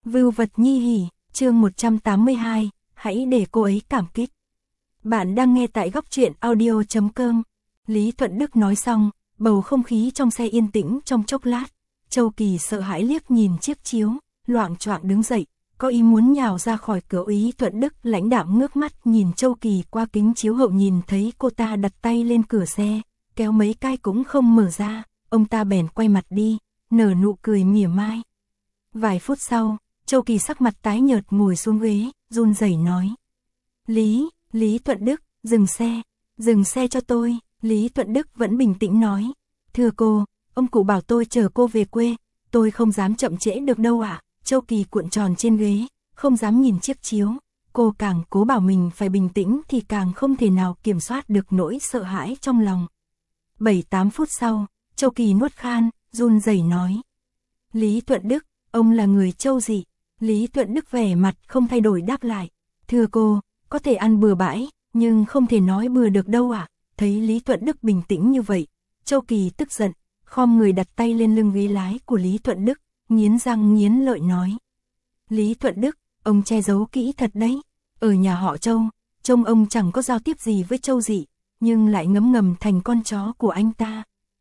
Vưu vật nhi hỉ, chương 182, hãy để cô ấy cảm kích. Bạn đang nghe tại góc truyện audio.com. Lý Thuận Đức nói xong, bầu không khí trong xe yên tĩnh trong chốc lát. Châu Kỳ sợ hãi liếc nhìn chiếc chiếu, loạng choạng đứng dậy, có ý muốn nhào ra khỏi cửa. Lý Thuận Đức lãnh đạm ngước mắt nhìn Châu Kỳ qua kính chiếu hậu, nhìn thấy cô ta đặt tay lên cửa xe, kéo mấy cái cũng không mở ra, ông ta bèn quay mặt đi, nở nụ cười mỉa mai. Vài phút sau, Châu Kỳ sắc mặt tái nhợt ngồi xuống ghế, run rẩy nói. Lý Thuận Đức, dừng xe cho tôi. Lý Thuận Đức vẫn bình tĩnh nói. Thưa cô, ông cụ bảo tôi chờ cô về quê, tôi không dám chậm trễ được đâu ạ. Châu Kỳ cuộn tròn trên ghế, không dám nhìn chiếc chiếu. Cô càng cố bảo mình phải bình tĩnh thì càng không thể nào kiểm soát được nỗi sợ hãi trong lòng. 7-8 phút sau, Châu Kỳ nuốt khan, run rẩy nói. Lý Thuận Đức, ông là người Châu gì? Lý Thuận Đức vẻ mặt không thay đổi đáp lại. Thưa cô, có thể ăn bừa bãi, nhưng không thể nói bừa được đâu ạ. Thấy Lý Thuận Đức bình tĩnh như vậy, Châu Kỳ tức giận, khom người đặt tay lên lưng ghế lái của Lý Thuận Đức, nghiến răng nghiến lợi nói. Lý Thuận Đức, ông che giấu kỹ thật đấy. Ở nhà họ Châu, trông ông chẳng có giao tiếp gì với Châu dị, nhưng lại ngấm ngầm thành con chó của anh ta.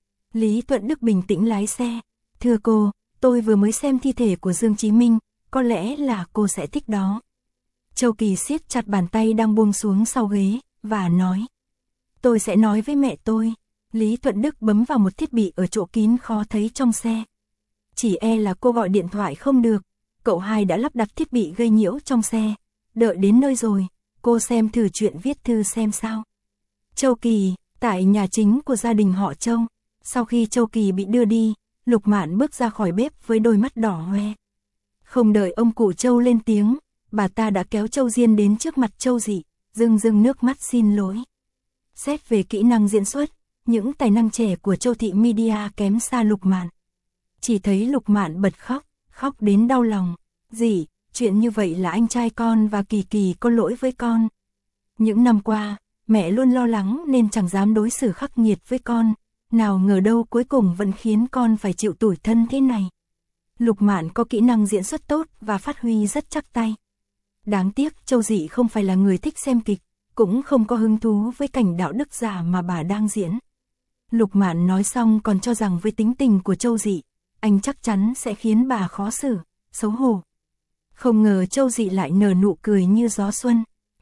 Lý Thuận Đức bình tĩnh lái xe. Thưa cô, tôi vừa mới xem thi thể của Dương Chí Minh, có lẽ là cô sẽ thích đó. Châu Kỳ siết chặt bàn tay đang buông xuống sau ghế, và nói. Tôi sẽ nói với mẹ tôi. Lý Thuận Đức bấm vào một thiết bị ở chỗ kín khó thấy trong xe. Chỉ e là cô gọi điện thoại không được, cậu hai đã lắp đặt thiết bị gây nhiễu trong xe. Đợi đến nơi rồi, cô xem thử chuyện viết thư xem sao. Châu Kỳ, tại nhà chính của gia đình họ Châu. Sau khi Châu Kỳ bị đưa đi, Lục Mạn bước ra khỏi bếp với đôi mắt đỏ hoe. Không đợi ông cụ Châu lên tiếng, bà ta đã kéo Châu Diên đến trước mặt Châu dị, rưng nước mắt xin lỗi. Xét về kỹ năng diễn xuất, những tài năng trẻ của Châu Thị Media kém xa Lục Mạn. Chỉ thấy Lục Mạn bật khóc đến đau lòng. Dì, chuyện như vậy là anh trai con và Kỳ Kỳ có lỗi với con. Những năm qua, mẹ luôn lo lắng nên chẳng dám đối xử khắc nghiệt với con. Nào ngờ đâu cuối cùng vẫn khiến con phải chịu tủi thân thế này. Lục Mạn có kỹ năng diễn xuất tốt và phát huy rất chắc tay. Đáng tiếc Châu dị không phải là người thích xem kịch, cũng không có hứng thú với cảnh đạo đức giả mà bà đang diễn. Lục Mạn nói xong còn cho rằng với tính tình của Châu dị, anh chắc chắn sẽ khiến bà khó xử, xấu hổ. Không ngờ Châu dị lại nở nụ cười như gió xuân.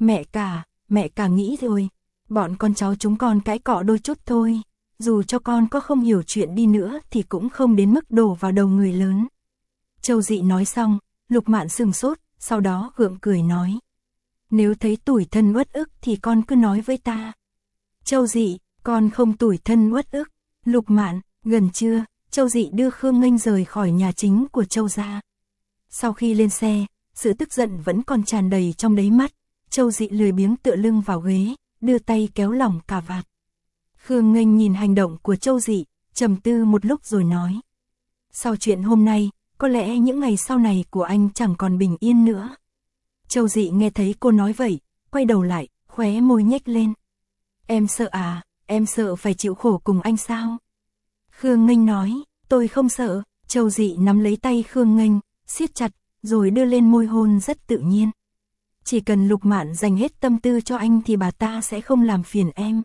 Mẹ cả nghĩ rồi, bọn con cháu chúng con cãi cọ đôi chút thôi. Dù cho con có không hiểu chuyện đi nữa thì cũng không đến mức đổ vào đầu người lớn. Châu dị nói xong, Lục Mạn sừng sốt, sau đó gượng cười nói. Nếu thấy tủi thân uất ức thì con cứ nói với ta. Châu dị, con không tủi thân uất ức. Lục Mạn, gần trưa, Châu dị đưa Khương Nghênh rời khỏi nhà chính của Châu gia. Sau khi lên xe, sự tức giận vẫn còn tràn đầy trong đáy mắt. Châu dị lười biếng tựa lưng vào ghế, đưa tay kéo lỏng cà vạt. Khương Nghênh nhìn hành động của Châu dị, trầm tư một lúc rồi nói. Sau chuyện hôm nay, có lẽ những ngày sau này của anh chẳng còn bình yên nữa. Châu dị nghe thấy cô nói vậy, quay đầu lại, khóe môi nhếch lên. Em sợ à, em sợ phải chịu khổ cùng anh sao? Khương Nghênh nói, tôi không sợ. Châu dị nắm lấy tay Khương Nghênh, siết chặt, rồi đưa lên môi hôn rất tự nhiên. Chỉ cần Lục Mạn dành hết tâm tư cho anh thì bà ta sẽ không làm phiền em.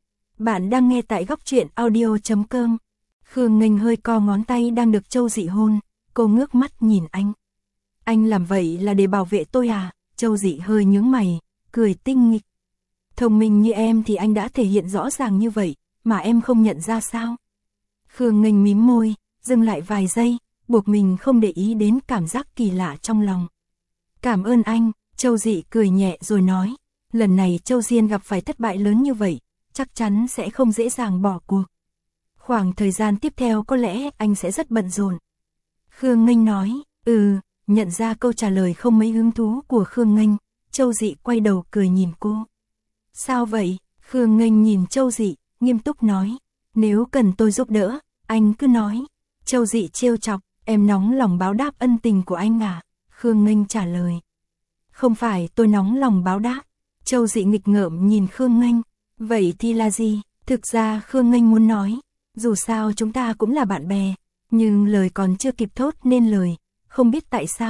Bạn đang nghe tại góc truyện audio.com. Khương Nghênh hơi co ngón tay đang được Châu dị hôn, cô ngước mắt nhìn anh. Anh làm vậy là để bảo vệ tôi à? Châu dị hơi nhướng mày, cười tinh nghịch. Thông minh như em thì anh đã thể hiện rõ ràng như vậy, mà em không nhận ra sao? Khương Nghênh mím môi, dừng lại vài giây, buộc mình không để ý đến cảm giác kỳ lạ trong lòng. Cảm ơn anh. Châu dị cười nhẹ rồi nói. Lần này Châu Diên gặp phải thất bại lớn như vậy, chắc chắn sẽ không dễ dàng bỏ cuộc. Khoảng thời gian tiếp theo có lẽ anh sẽ rất bận rộn. Khương Nghênh nói. Nhận ra câu trả lời không mấy hứng thú của Khương Nghênh, Châu dị quay đầu cười nhìn cô. Sao vậy? Khương Nghênh nhìn Châu dị, nghiêm túc nói. Nếu cần tôi giúp đỡ, anh cứ nói. Châu dị trêu chọc, em nóng lòng báo đáp ân tình của anh à? Khương Nghênh trả lời. Không phải tôi nóng lòng báo đáp. Châu dị nghịch ngợm nhìn Khương Nghênh. Vậy thì là gì? Thực ra Khương Nghênh muốn nói. Dù sao chúng ta cũng là bạn bè. Nhưng lời còn chưa kịp thốt nên lời. Không biết tại sao,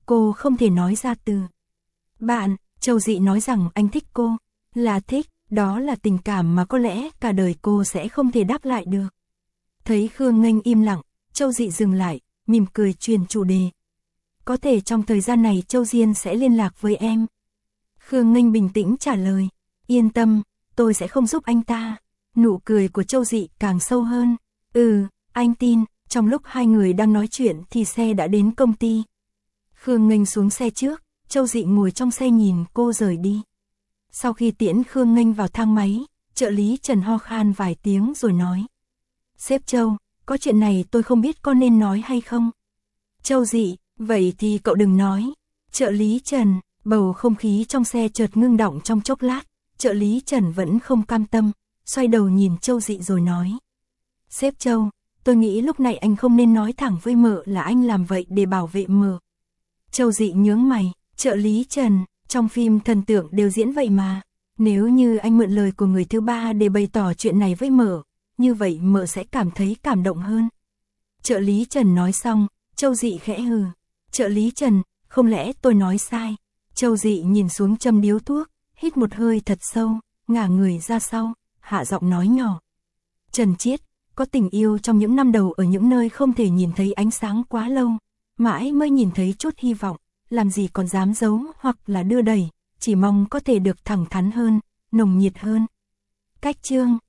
cô không thể nói ra từ. Bạn, Châu Dị nói rằng anh thích cô, là thích, đó là tình cảm mà có lẽ cả đời cô sẽ không thể đáp lại được. Thấy Khương Nghênh im lặng, Châu Dị dừng lại, mỉm cười truyền chủ đề. Có thể trong thời gian này Châu Diên sẽ liên lạc với em. Khương Nghênh bình tĩnh trả lời, yên tâm, tôi sẽ không giúp anh ta. Nụ cười của Châu Dị càng sâu hơn. Anh tin. Trong lúc hai người đang nói chuyện thì xe đã đến công ty. Khương Nghênh xuống xe trước, Châu Dị ngồi trong xe nhìn cô rời đi. Sau khi tiễn Khương Nghênh vào thang máy, trợ lý Trần ho khan vài tiếng rồi nói. Sếp Châu, có chuyện này tôi không biết có nên nói hay không. Châu Dị, vậy thì cậu đừng nói. Trợ lý Trần, bầu không khí trong xe chợt ngưng đọng trong chốc lát. Trợ lý Trần vẫn không cam tâm, xoay đầu nhìn Châu Dị rồi nói. Sếp Châu, tôi nghĩ lúc này anh không nên nói thẳng với mợ là anh làm vậy để bảo vệ mợ. Châu Dị nhướng mày, trợ lý Trần, trong phim thần tượng đều diễn vậy mà. Nếu như anh mượn lời của người thứ ba để bày tỏ chuyện này với mợ, như vậy mợ sẽ cảm thấy cảm động hơn. Trợ lý Trần nói xong, Châu Dị khẽ hừ. Trợ lý Trần, không lẽ tôi nói sai? Châu Dị nhìn xuống châm điếu thuốc, hít một hơi thật sâu, ngả người ra sau, hạ giọng nói nhỏ. Trần Chiết, có tình yêu trong những năm đầu ở những nơi không thể nhìn thấy ánh sáng quá lâu, mãi mới nhìn thấy chút hy vọng, làm gì còn dám giấu hoặc là đưa đẩy, chỉ mong có thể được thẳng thắn hơn, nồng nhiệt hơn. Cách chương